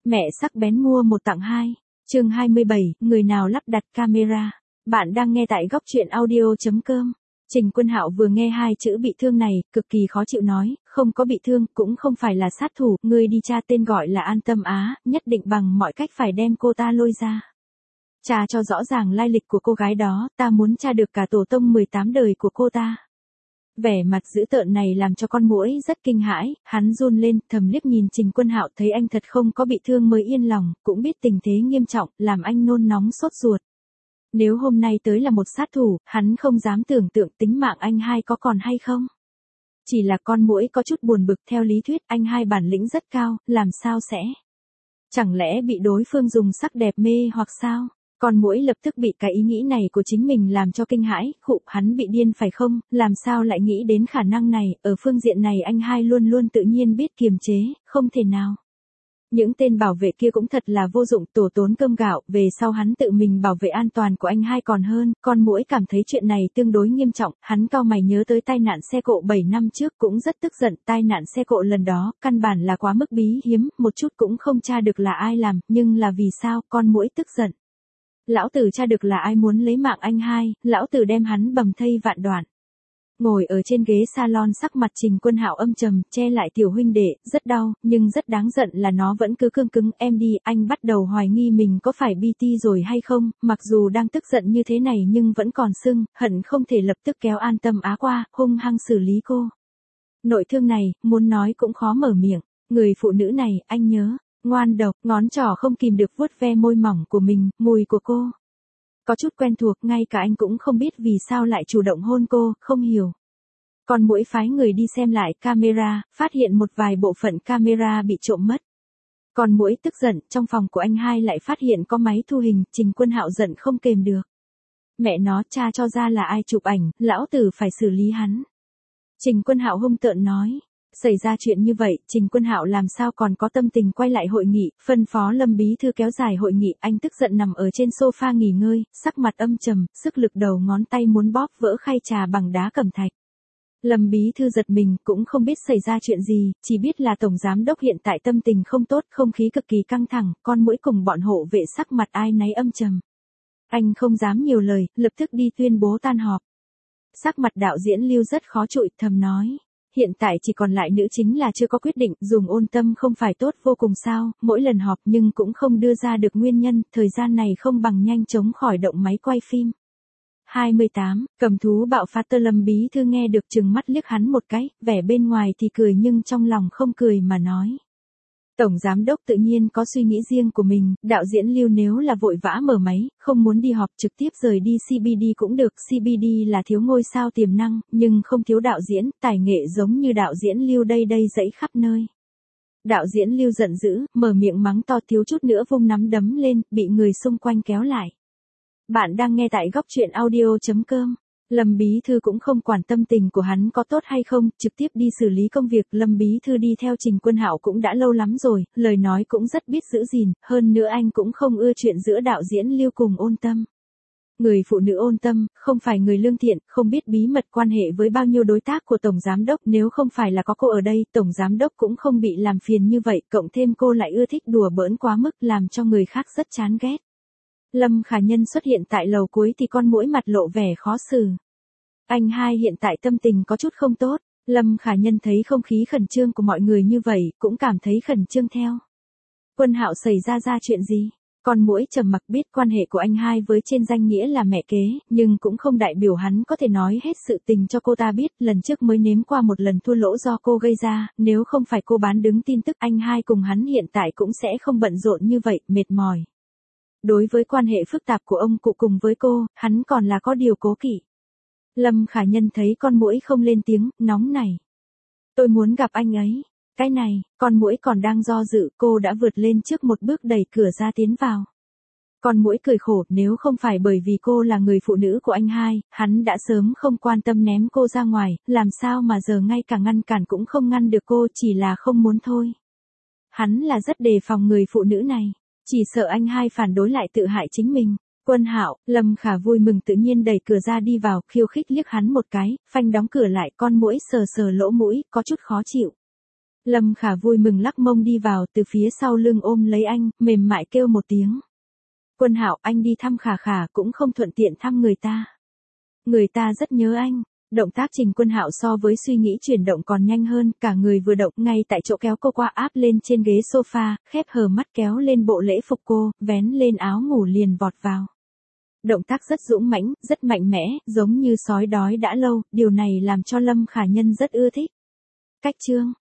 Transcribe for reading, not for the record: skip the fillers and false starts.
Mẹ sắc bén mua một tặng hai. Chương 27, người nào lắp đặt camera. Bạn đang nghe tại góc truyện audio.com. Trình Quân Hạo vừa nghe hai chữ bị thương này, cực kỳ khó chịu nói, không có bị thương, cũng không phải là sát thủ, ngươi đi tra tên gọi là An Tâm Á, nhất định bằng mọi cách phải đem cô ta lôi ra. Tra cho rõ ràng lai lịch của cô gái đó, ta muốn tra được cả tổ tông 18 đời của cô ta. Vẻ mặt dữ tợn này làm cho con muỗi rất kinh hãi, hắn run lên, thầm liếc nhìn Trình Quân Hạo thấy anh thật không có bị thương mới yên lòng, cũng biết tình thế nghiêm trọng, làm anh nôn nóng sốt ruột. Nếu hôm nay tới là một sát thủ, hắn không dám tưởng tượng tính mạng anh hai có còn hay không. Chỉ là con muỗi có chút buồn bực, theo lý thuyết anh hai bản lĩnh rất cao, làm sao sẽ? Chẳng lẽ bị đối phương dùng sắc đẹp mê hoặc sao? Con muỗi lập tức bị cái ý nghĩ này của chính mình làm cho kinh hãi, khụ, hắn bị điên phải không, làm sao lại nghĩ đến khả năng này, ở phương diện này anh hai luôn luôn tự nhiên biết kiềm chế, không thể nào. Những tên bảo vệ kia cũng thật là vô dụng, tổ tốn cơm gạo, về sau hắn tự mình bảo vệ an toàn của anh hai còn hơn, con muỗi cảm thấy chuyện này tương đối nghiêm trọng, hắn cau mày nhớ tới tai nạn xe cộ 7 năm trước cũng rất tức giận, tai nạn xe cộ lần đó, căn bản là quá mức bí hiếm, một chút cũng không tra được là ai làm, nhưng là vì sao, con muỗi tức giận. Lão tử tra được là ai muốn lấy mạng anh hai, lão tử đem hắn bầm thây vạn đoạn. Ngồi ở trên ghế salon sắc mặt Trình Quân Hạo âm trầm, che lại tiểu huynh đệ, rất đau, nhưng rất đáng giận là nó vẫn cứ cương cứng, em đi, anh bắt đầu hoài nghi mình có phải BT rồi hay không, mặc dù đang tức giận như thế này nhưng vẫn còn sưng, hận không thể lập tức kéo An Tâm Á qua, hung hăng xử lý cô. Nội thương này, muốn nói cũng khó mở miệng, người phụ nữ này, anh nhớ. Ngoan độc, ngón trỏ không kìm được vuốt ve môi mỏng của mình, mùi của cô. Có chút quen thuộc, ngay cả anh cũng không biết vì sao lại chủ động hôn cô, không hiểu. Còn muỗi phái người đi xem lại camera, phát hiện một vài bộ phận camera bị trộm mất. Còn muỗi tức giận, trong phòng của anh hai lại phát hiện có máy thu hình, Trình Quân Hạo giận không kềm được. Mẹ nó, tra cho ra là ai chụp ảnh, lão tử phải xử lý hắn. Trình Quân Hạo hung tợn nói. Xảy ra chuyện như vậy, Trình Quân Hạo làm sao còn có tâm tình quay lại hội nghị, phân phó Lâm Bí Thư kéo dài hội nghị, anh tức giận nằm ở trên sofa nghỉ ngơi, sắc mặt âm trầm, sức lực đầu ngón tay muốn bóp vỡ khay trà bằng đá cẩm thạch. Lâm Bí Thư giật mình, cũng không biết xảy ra chuyện gì, chỉ biết là Tổng Giám Đốc hiện tại tâm tình không tốt, không khí cực kỳ căng thẳng, con muỗi cùng bọn hộ vệ sắc mặt ai nấy âm trầm. Anh không dám nhiều lời, lập tức đi tuyên bố tan họp. Sắc mặt đạo diễn Lưu rất khó chịu, thầm nói. Hiện tại chỉ còn lại nữ chính là chưa có quyết định, dùng Ôn Tâm không phải tốt vô cùng sao, mỗi lần họp nhưng cũng không đưa ra được nguyên nhân, thời gian này không bằng nhanh chóng khỏi động máy quay phim. 28, cầm thú bạo phát Lâm Bí Thư nghe được trừng mắt liếc hắn một cái, vẻ bên ngoài thì cười nhưng trong lòng không cười mà nói. Tổng Giám Đốc tự nhiên có suy nghĩ riêng của mình, đạo diễn Lưu nếu là vội vã mở máy, không muốn đi họp trực tiếp rời đi CBD cũng được, CBD là thiếu ngôi sao tiềm năng, nhưng không thiếu đạo diễn, tài nghệ giống như đạo diễn Lưu đây dẫy khắp nơi. Đạo diễn Lưu giận dữ, mở miệng mắng to thiếu chút nữa vung nắm đấm lên, bị người xung quanh kéo lại. Bạn đang nghe tại góc truyện audio.com. Lâm Bí Thư cũng không quản tâm tình của hắn có tốt hay không, trực tiếp đi xử lý công việc. Lâm Bí Thư đi theo Trình Quân Hạo cũng đã lâu lắm rồi, lời nói cũng rất biết giữ gìn, hơn nữa anh cũng không ưa chuyện giữa đạo diễn Lưu cùng Ôn Tâm. Người phụ nữ Ôn Tâm, không phải người lương thiện, không biết bí mật quan hệ với bao nhiêu đối tác của Tổng Giám Đốc, nếu không phải là có cô ở đây, Tổng Giám Đốc cũng không bị làm phiền như vậy, cộng thêm cô lại ưa thích đùa bỡn quá mức làm cho người khác rất chán ghét. Lâm Khả Nhân xuất hiện tại lầu cuối thì con muỗi mặt lộ vẻ khó xử. Anh hai hiện tại tâm tình có chút không tốt, Lâm Khả Nhân thấy không khí khẩn trương của mọi người như vậy, cũng cảm thấy khẩn trương theo. Quân Hạo xảy ra chuyện gì? Con muỗi trầm mặc biết quan hệ của anh hai với trên danh nghĩa là mẹ kế, nhưng cũng không đại biểu hắn có thể nói hết sự tình cho cô ta biết, lần trước mới nếm qua một lần thua lỗ do cô gây ra, nếu không phải cô bán đứng tin tức anh hai cùng hắn hiện tại cũng sẽ không bận rộn như vậy, mệt mỏi. Đối với quan hệ phức tạp của ông cụ cùng với cô, hắn còn là có điều cố kỵ. Lâm Khả Nhân thấy con muỗi không lên tiếng, nóng này. Tôi muốn gặp anh ấy. Cái này, con muỗi còn đang do dự, cô đã vượt lên trước một bước đẩy cửa ra tiến vào. Con muỗi cười khổ, nếu không phải bởi vì cô là người phụ nữ của anh hai, hắn đã sớm không quan tâm ném cô ra ngoài, làm sao mà giờ ngay cả ngăn cản cũng không ngăn được cô, chỉ là không muốn thôi. Hắn là rất đề phòng người phụ nữ này. Chỉ sợ anh hai phản đối lại tự hại chính mình. Quân Hạo, Lâm Khả vui mừng tự nhiên đẩy cửa ra đi vào, khiêu khích liếc hắn một cái, phanh đóng cửa lại, con muỗi sờ sờ lỗ mũi, có chút khó chịu. Lâm Khả vui mừng lắc mông đi vào, từ phía sau lưng ôm lấy anh, mềm mại kêu một tiếng. Quân Hạo, anh đi thăm Khả Khả cũng không thuận tiện thăm người ta. Người ta rất nhớ anh. Động tác Trình Quân Hạo so với suy nghĩ chuyển động còn nhanh hơn, cả người vừa động ngay tại chỗ kéo cô qua áp lên trên ghế sofa, khép hờ mắt kéo lên bộ lễ phục cô, vén lên áo ngủ liền vọt vào. Động tác rất dũng mãnh, rất mạnh mẽ, giống như sói đói đã lâu, điều này làm cho Lâm Khả Nhân rất ưa thích. Cách chương